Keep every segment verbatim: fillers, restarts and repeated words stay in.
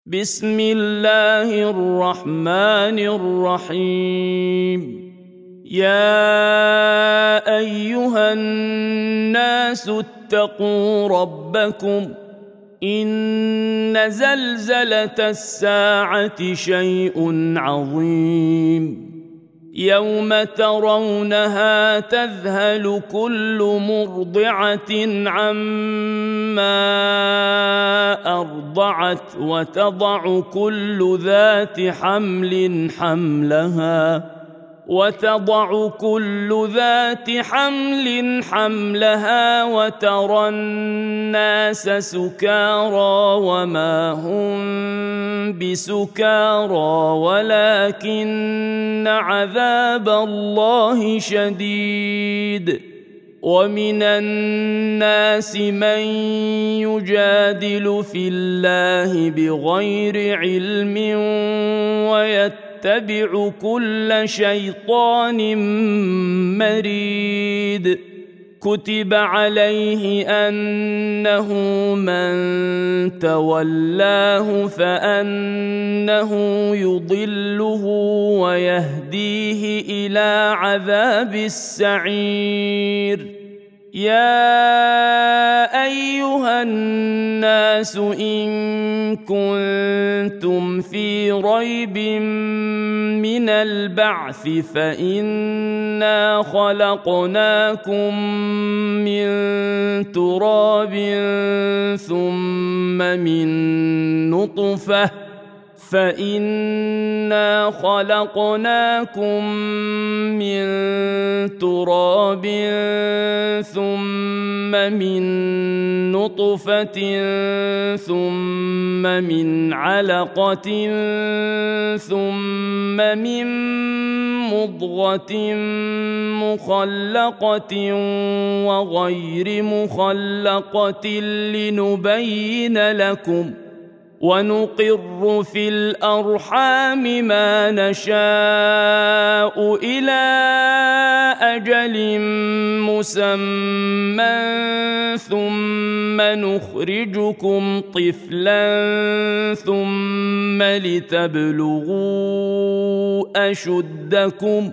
بسم الله الرحمن الرحيم. يا أيها الناس اتقوا ربكم إن زلزلة الساعة شيء عظيم يوم ترونها تذهل كل مرضعة عما أرضعت وتضع كل ذات حمل حملها وتضع كل ذات حمل حملها وترى الناس سكارى وما هم بسكارى ولكن عذاب الله شديد. ومن الناس من يجادل في الله بغير علم ويتبع يتبع كل شيطان مريد. كتب عليه أنه من تولاه فأنه يضله ويهديه إلى عذاب السعير. يا أيها الناس إن كنتم في ريب من البعث فإنا خلقناكم من تراب ثم من نطفة فإنا خلقناكم من تراب ثم من نطفة ثم من علقة ثم من مضغة مخلقة وغير مخلقة لنبين لكم ونقر في الأرحام ما نشاء إلى أجل مسمى ثم نخرجكم طفلا ثم لتبلغوا أشدكم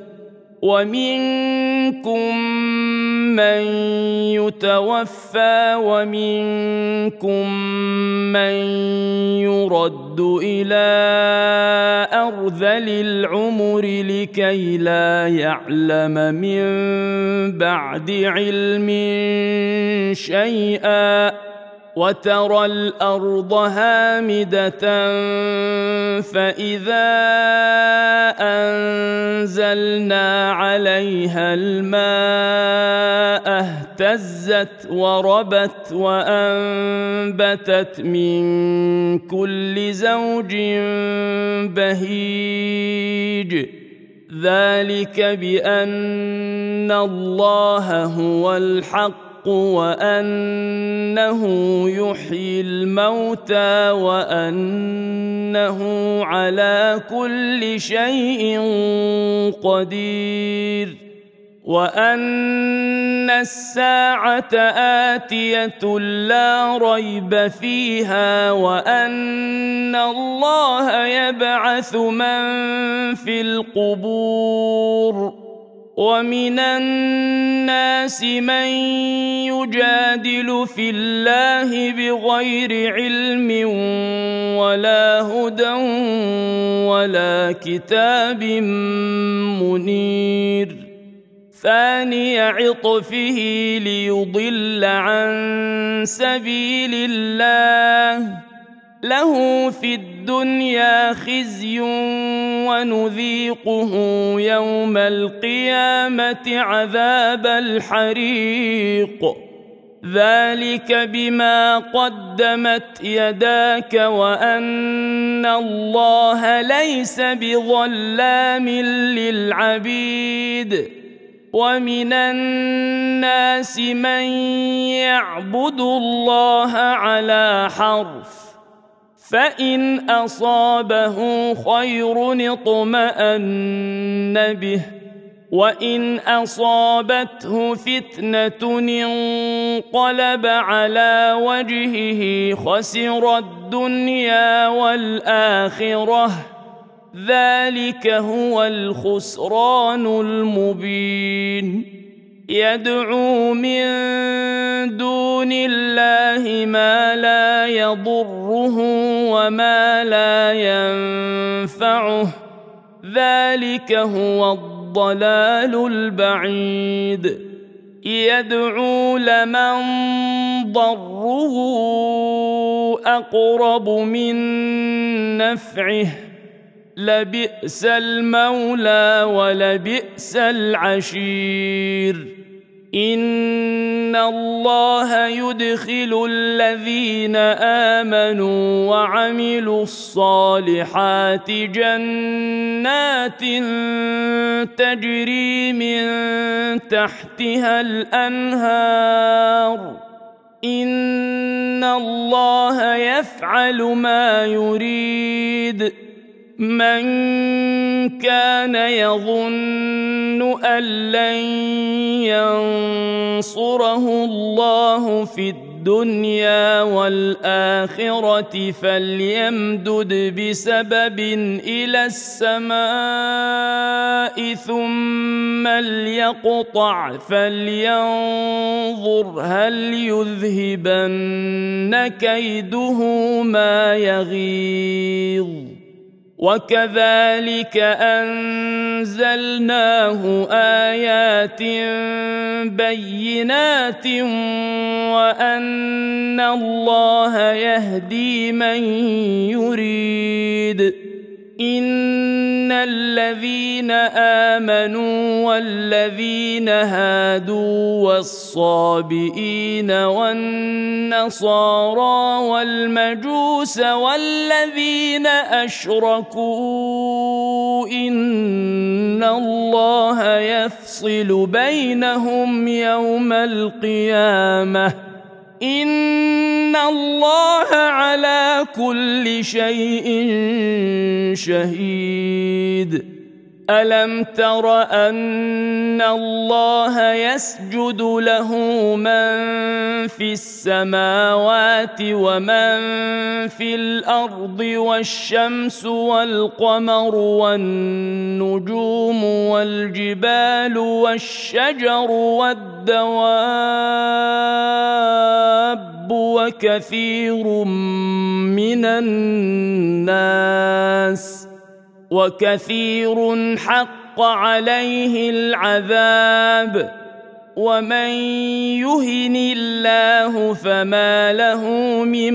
ومنكم من يتوفى ومنكم من يرد إلى أرذل العمر لكي لا يعلم من بعد علم شيئا. وترى الأرض هامدة فإذا أنزلنا عليها الماء اهتزت وربت وأنبتت من كل زوج بهيج. ذلك بأن الله هو الحق وأنه يحيي الموتى وأنه على كل شيء قدير وأن الساعة آتية لا ريب فيها وأن الله يبعث من في القبور. ومن الناس من يجادل في الله بغير علم ولا هدى ولا كتاب منير. ثاني عطفه ليضل عن سبيل الله له في الدنيا خزي ونذيقه يوم القيامة عذاب الحريق. ذلك بما قدمت يداك وأن الله ليس بظلام للعبيد. ومن الناس من يعبد الله على حرف فإن أصابه خير اطمأن به وإن أصابته فتنة انقلب على وجهه خسر الدنيا والآخرة ذلك هو الخسران المبين يدعو من دون الله ما لا يضره وما لا ينفعه ذلك هو الضلال البعيد يدعو لمن ضره أقرب من نفعه لبئس المولى ولبئس العشير إن الله يدخل الذين آمنوا وعملوا الصالحات جنات تجري من تحتها الأنهار إن الله يفعل ما يريد من كان يظن أن لن ينصره الله في الدنيا والآخرة فليمدد بسبب إلى السماء ثم ليقطع فلينظر هل يذهبن كيده ما يغيظ وكذلك أنزلناه آيات بينات وأن الله يهدي من يريد إن الذين آمنوا والذين هادوا والصابئين والنصارى والمجوس والذين أشركوا إن الله يفصل بينهم يوم القيامة إن الله على كل شيء شهيد ألم تر أن الله يسجد له من في السماوات ومن في الأرض والشمس والقمر والنجوم والجبال والشجر والدواب وكثير من الناس وكثير حق عليه العذاب ومن يهن الله فما له من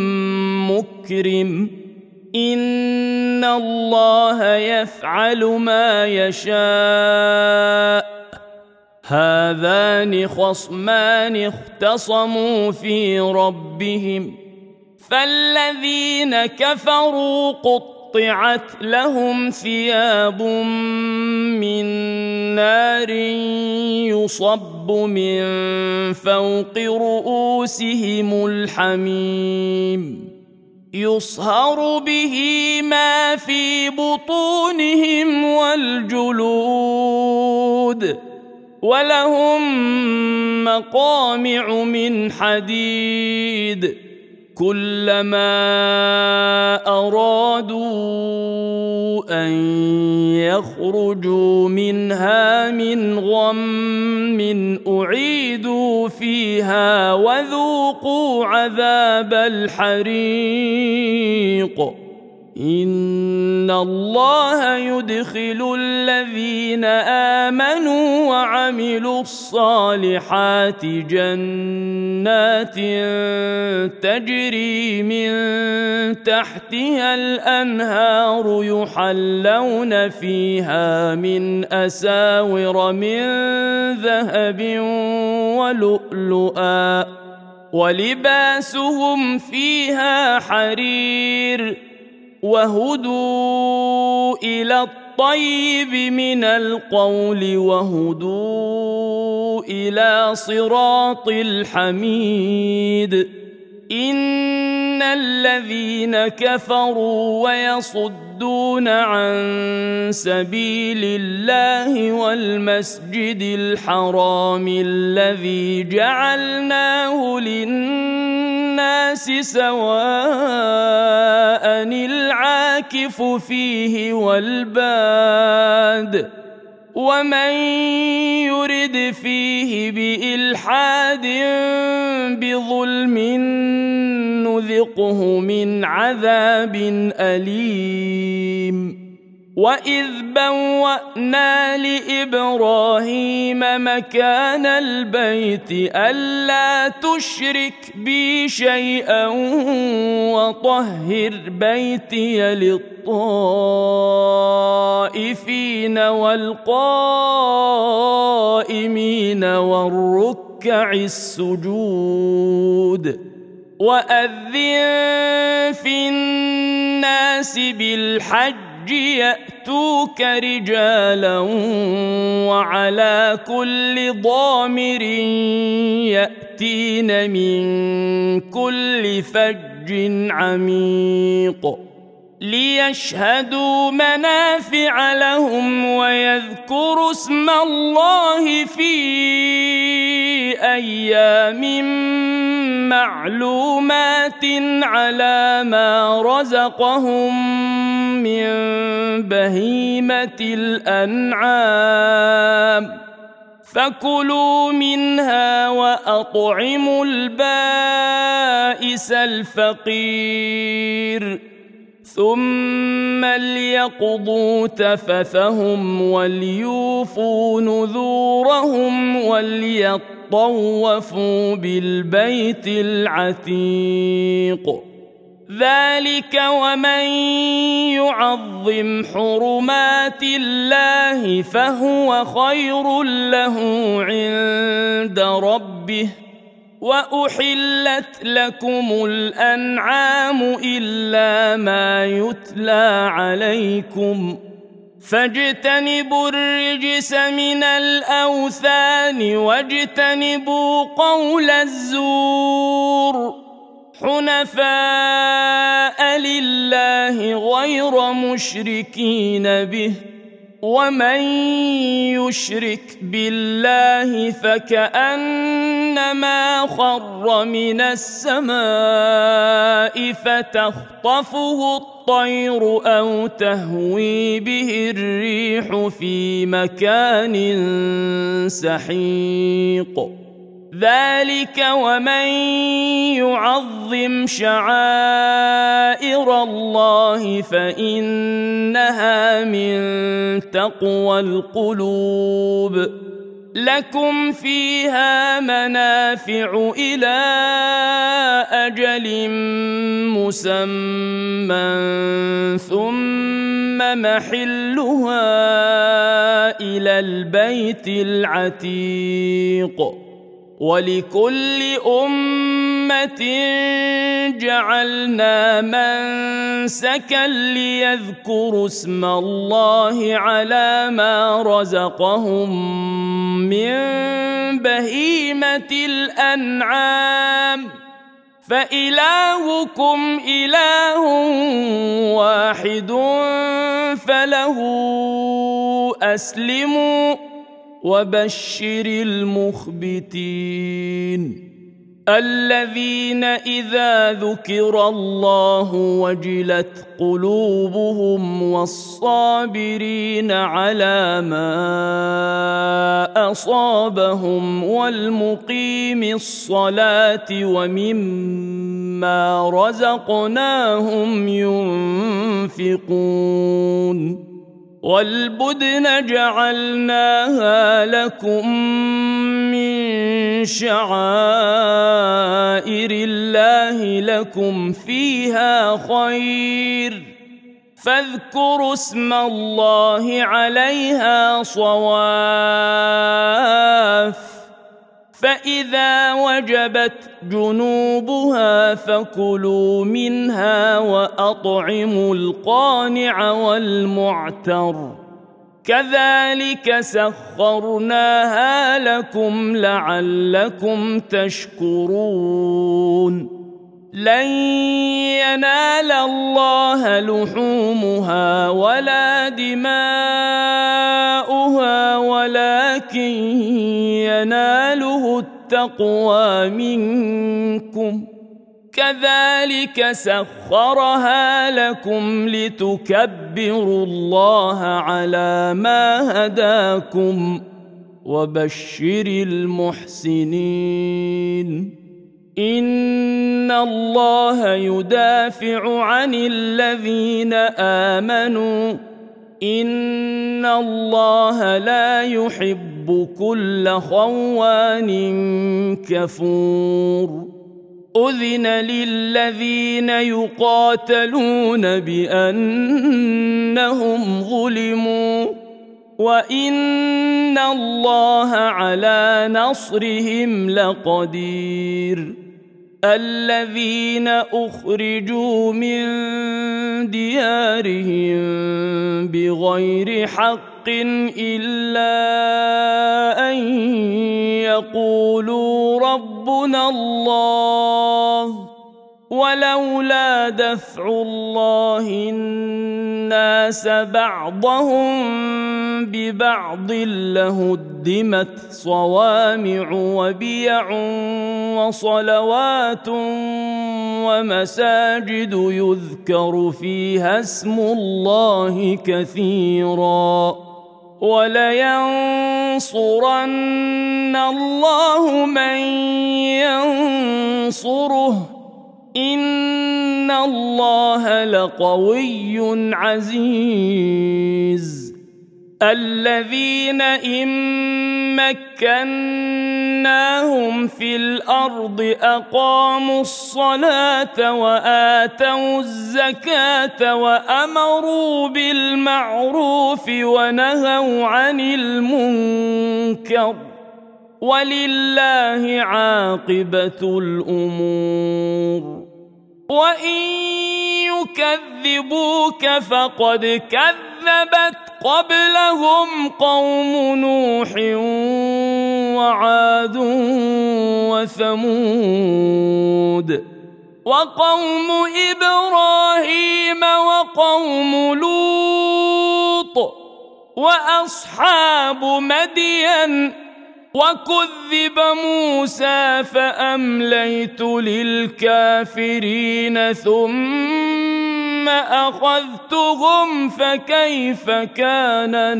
مكرم إن الله يفعل ما يشاء هذان خصمان اختصموا في ربهم فالذين كفروا قط قطعت لهم ثياب من نار يصب من فوق رؤوسهم الحميم يصهر به ما في بطونهم والجلود ولهم مقامع من حديد كلما أرادوا أن يخرجوا منها من غم أعيدوا فيها وذوقوا عذاب الحريق إن الله يدخل الذين آمنوا وعملوا الصالحات جنات تجري من تحتها الأنهار يحلون فيها من أساور من ذهب ولؤلؤا ولباسهم فيها حرير وهدوا إلى الطيب من القول وهدوا إلى صراط الحميد إن الذين كفروا ويصدون عن سبيل الله والمسجد الحرام الذي جعلناه للناس سواء العاكف فيه والباد ومن يرد فيه بإلحاد بظلم نذقه من عذاب أليم وإذ بوأنا لإبراهيم مكان البيت ألا تشرك بي شيئا وطهر بيتي للطائفين والقائمين والركع السجود وأذن في الناس بالحج يأتوك رجالا وعلى كل ضامر يأتين من كل فج عميق ليشهدوا منافع لهم ويذكروا اسم الله في أيام معلومات على ما رزقهم من بهيمة الأنعام فكلوا منها وأطعموا البائس الفقير ثم ليقضوا تفثهم وليوفوا نذورهم وليطوفوا بالبيت العتيق ذلك ومن يعظم حرمات الله فهو خير له عند ربه وأحلت لكم الأنعام إلا ما يتلى عليكم فاجتنبوا الرجس من الأوثان واجتنبوا قول الزور حنفاء لله غير مشركين به ومن يشرك بالله فكأنما خر من السماء فتخطفه الطير أو تهوي به الريح في مكان سحيق ذلك ومن يعظم شعائر الله فإنها من تقوى القلوب لكم فيها منافع إلى أجل مسمى ثم محلها إلى البيت العتيق ولكل أمة جعلنا منسكا ليذكروا اسم الله على ما رزقهم من بهيمة الأنعام فإلهكم إله واحد فله أسلموا وبشر المخبتين الذين إذا ذكر الله وجلت قلوبهم والصابرين على ما أصابهم والمقيم الصلاة ومما رزقناهم ينفقون والبدن جعلناها لكم من شعائر الله لكم فيها خير فاذكروا اسم الله عليها صواف فإذا وجبت جنوبها فكلوا منها وأطعموا القانع والمعتر كذلك سخرناها لكم لعلكم تشكرون لن ينال الله لحومها ولا دماؤها ولكن يناله التقوى منكم كذلك سخرها لكم لتكبروا الله على ما هداكم وبشر المحسنين إن الله يدافع عن الذين آمنوا إن الله لا يحب كل خوان كفور أذن للذين يقاتلون بأنهم ظلموا وإن الله على نصرهم لقدير الذين أخرجوا من ديارهم بغير حق إلا أن يقولوا ربنا الله ولولا دفع الله الناس بعضهم ببعض لهدمت صوامع وبيع وصلوات ومساجد يذكر فيها اسم الله كثيرا ولينصرن الله من ينصره إن الله لقوي عزيز الذين إن مكناهم في الأرض أقاموا الصلاة وآتوا الزكاة وأمروا بالمعروف ونهوا عن المنكر ولله عاقبة الأمور وإن يكذبوك فقد كذبت قبلهم قوم نوح وعاد وثمود وقوم إبراهيم وقوم لوط وأصحاب مدين وكذب موسى فأمليت للكافرين ثم أخذتهم فكيف كان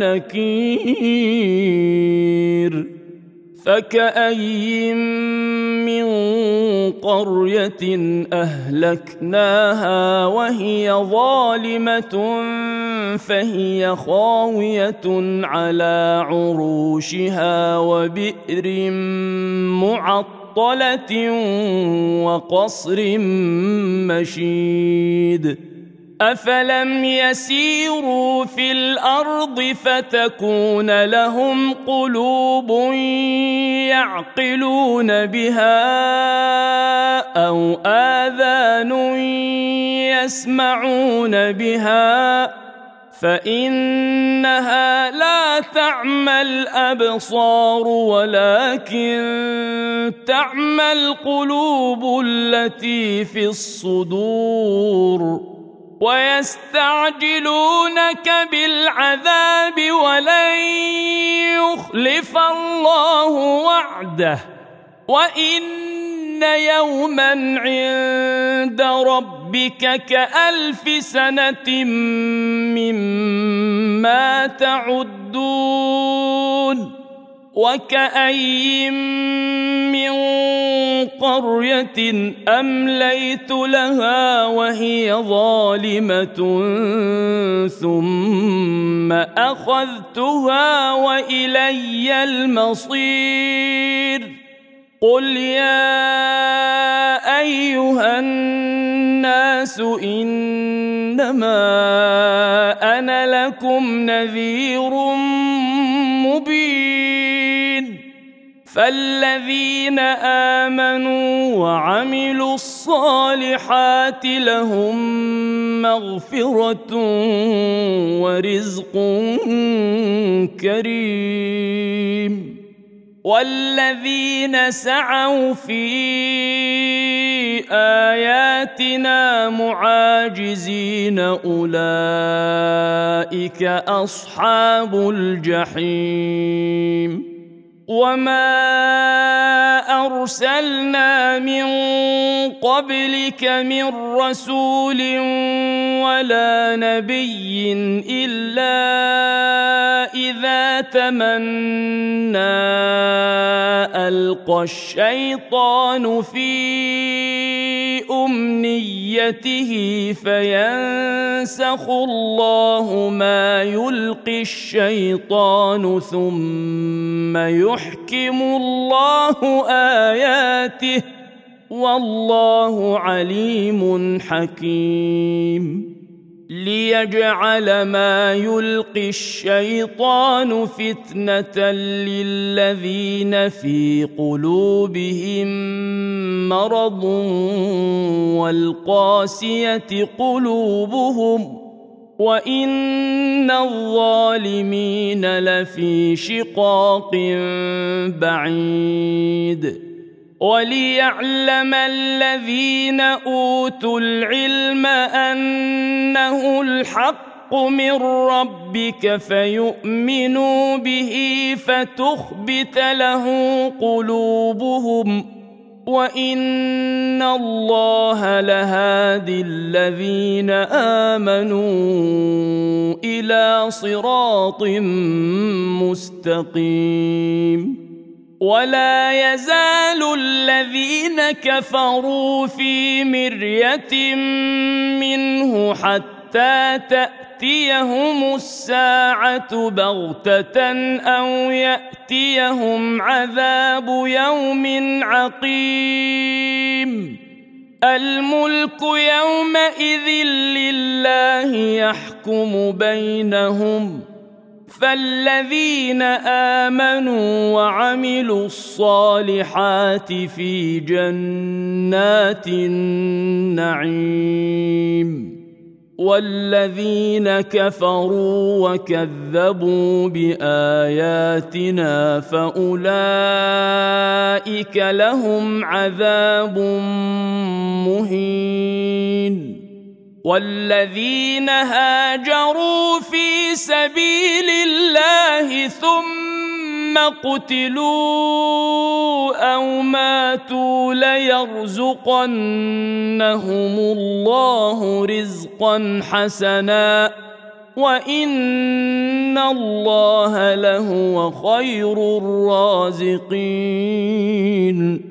نكير فكأي من قرية أهلكناها وهي ظالمة فهي خاوية على عروشها وبئر معطلة وقصر مشيد أفلم يسيروا في الأرض فتكون لهم قلوب يعقلون بها أو آذان يسمعون بها فإنها لا تعمى الأبصار ولكن تعمى القلوب التي في الصدور ويستعجلونك بالعذاب ولن يخلف الله وعده وإن يوما عند ربك كألف سنة مما تعدون وكأي من قرية أمليت لها وهي ظالمة ثم أخذتها وإلي المصير قل يا أيها الناس إنما أنا لكم نذير مبين فالذين آمنوا وعملوا الصالحات لهم مغفرة ورزق كريم والذين سعوا في آياتنا معاجزين أولئك أصحاب الجحيم وما أرسلنا من قبلك من رسول ولا نبي إلا إذا تمنى ألقى الشيطان في أمنيته فينسخ الله ما يلقي الشيطان ثم يحكم الله آياته والله عليم حكيم ليجعل ما يلقي الشيطان فتنة للذين في قلوبهم مرض والقاسية قلوبهم وإن الظالمين لفي شقاق بعيد وليعلم الذين أوتوا العلم أنه الحق من ربك فيؤمنوا به فتخبت له قلوبهم وإن الله لهادي الذين آمنوا إلى صراط مستقيم ولا يزال الذين كفروا في مرية منه حتى تأتيهم الساعة بغتة أو يأتيهم عذاب يوم عقيم الملك يومئذ لله يحكم بينهم فالذين آمنوا وعملوا الصالحات في جنات النعيم والذين كفروا وكذبوا بآياتنا فأولئك لهم عذاب مهين والذين هاجروا في سبيل الله ثم قتلوا أو ماتوا ليرزقنهم الله رزقا حسنا وإن الله لهو خير الرازقين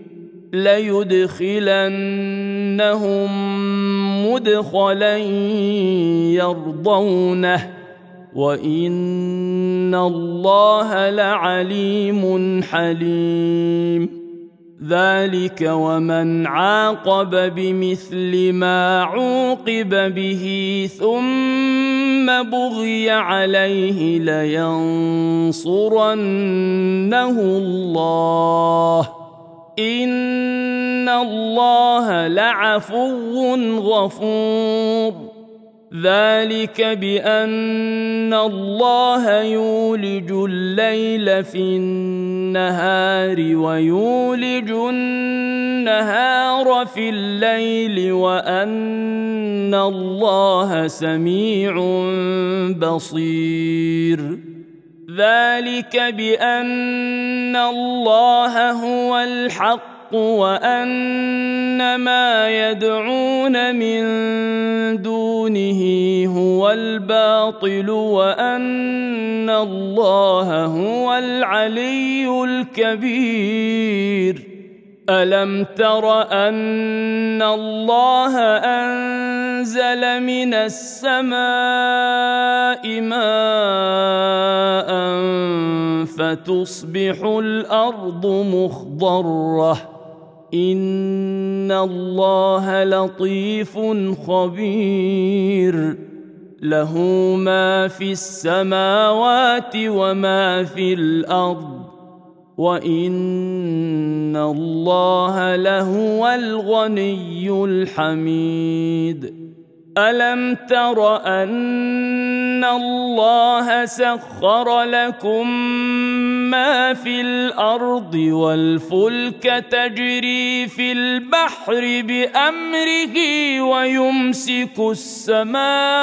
ليدخلنهم مدخلا يرضونه وإن الله لعليم حليم ذلك ومن عاقب بمثل ما عوقب به ثم بغي عليه لينصرنه الله إن الله لعفو غفور ذلك بأن الله يولج الليل في النهار ويولج النهار في الليل وأن الله سميع بصير ذلك بأن الله هو الحق وأن ما يدعون من دونه هو الباطل وأن الله هو العلي الكبير ألم تر أن الله أنزل من السماء ماء فتصبح الأرض مخضرة إن الله لطيف خبير له ما في السماوات وما في الأرض وإن الله لهو الغني الحميد ألم تر أن الله سخر لكم ما في الأرض والفلك تجري في البحر بأمره ويمسك السماء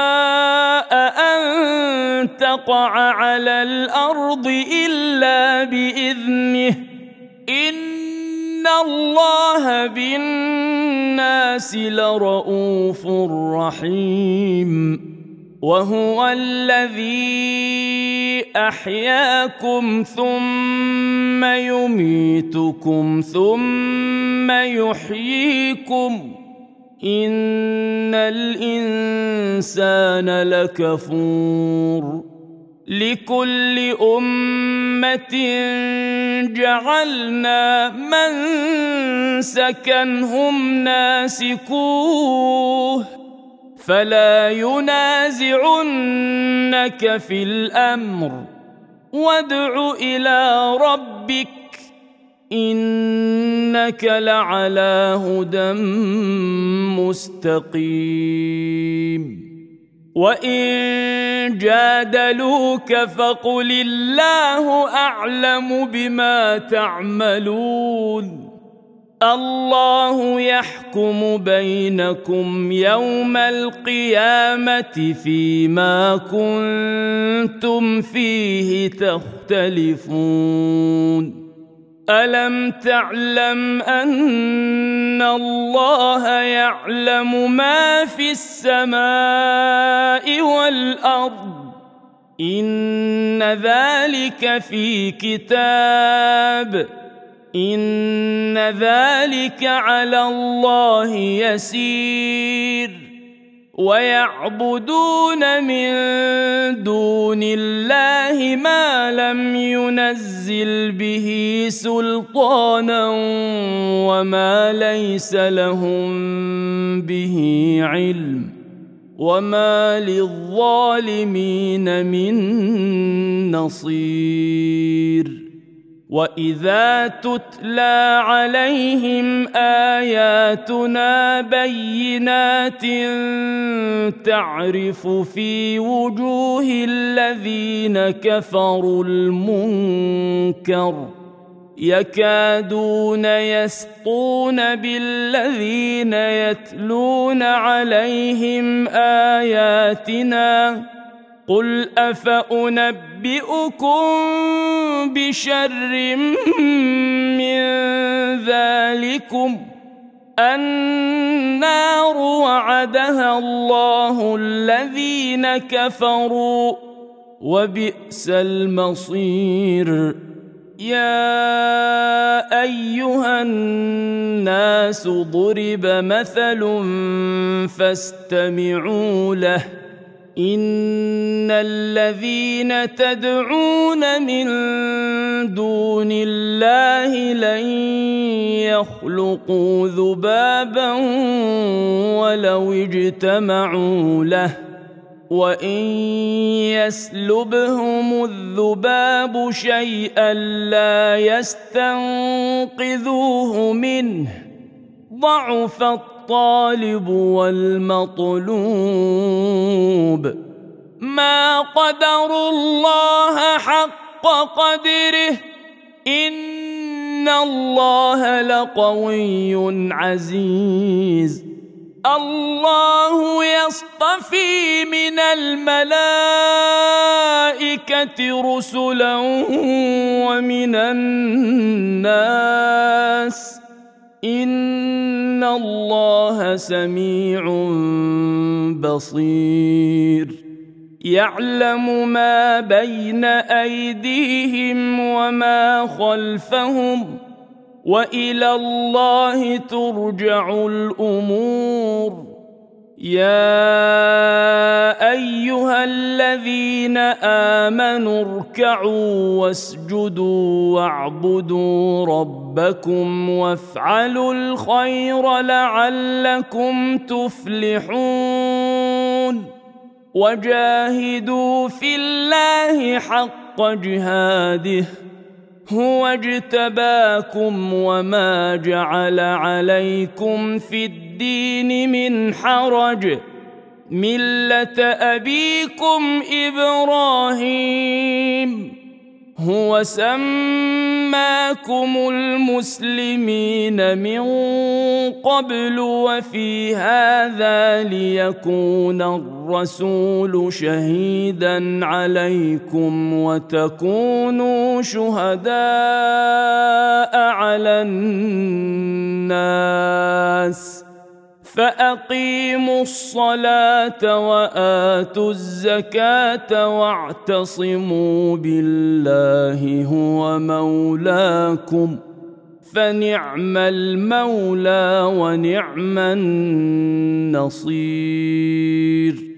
أن تقع على الأرض إلا بإذنه إن الله بالناس لرءوف رحيم وهو الذي أحياكم ثم يميتكم ثم يحييكم إن الإنسان لكفور لكل أمة جعلنا منسكا هم ناسكوه فلا ينازعنك في الأمر وادع إلى ربك إنك لعلى هدى مستقيم وإن جادلوك فقل الله أعلم بما تعملون الله يحكم بينكم يوم القيامة فيما كنتم فيه تختلفون ألم تعلم أن الله يعلم ما في السماء والأرض إن ذلك في كتاب إن ذلك على الله يسير ويعبدون من دون الله ما لم ينزل به سلطانا وما ليس لهم به علم وما للظالمين من نصير وإذا تتلى عليهم آياتنا بينات تعرف في وجوه الذين كفروا المنكر يكادون يسطون بالذين يتلون عليهم آياتنا قل أفأنبئكم بشر من ذلكم النار وعدها الله الذين كفروا وبئس المصير يا أيها الناس ضرب مثل فاستمعوا له إن الذين تدعون من دون الله لن يخلقوا ذبابا ولو اجتمعوا له وإن يسلبهم الذباب شيئا لا يستنقذوه منه ضعف الطالب والمطلوب ما قدروا الله حق قدره إن الله لقوي عزيز الله يصطفي من الملائكة رسلا ومن الناس إن الله سميع بصير يعلم ما بين أيديهم وما خلفهم وإلى الله ترجع الأمور يا أيها الذين آمنوا اركعوا واسجدوا واعبدوا ربكم وافعلوا الخير لعلكم تفلحون وجاهدوا في الله حق جهاده هو اجتباكم وما جعل عليكم في الدين من حرج ملة أبيكم إبراهيم هو سماكم المسلمين من قبل وفي هذا ليكون الرسول شهيدا عليكم وتكونوا شهداء على الناس فأقيموا الصلاة وآتوا الزكاة واعتصموا بالله هو مولاكم فنعم المولى ونعم النصير.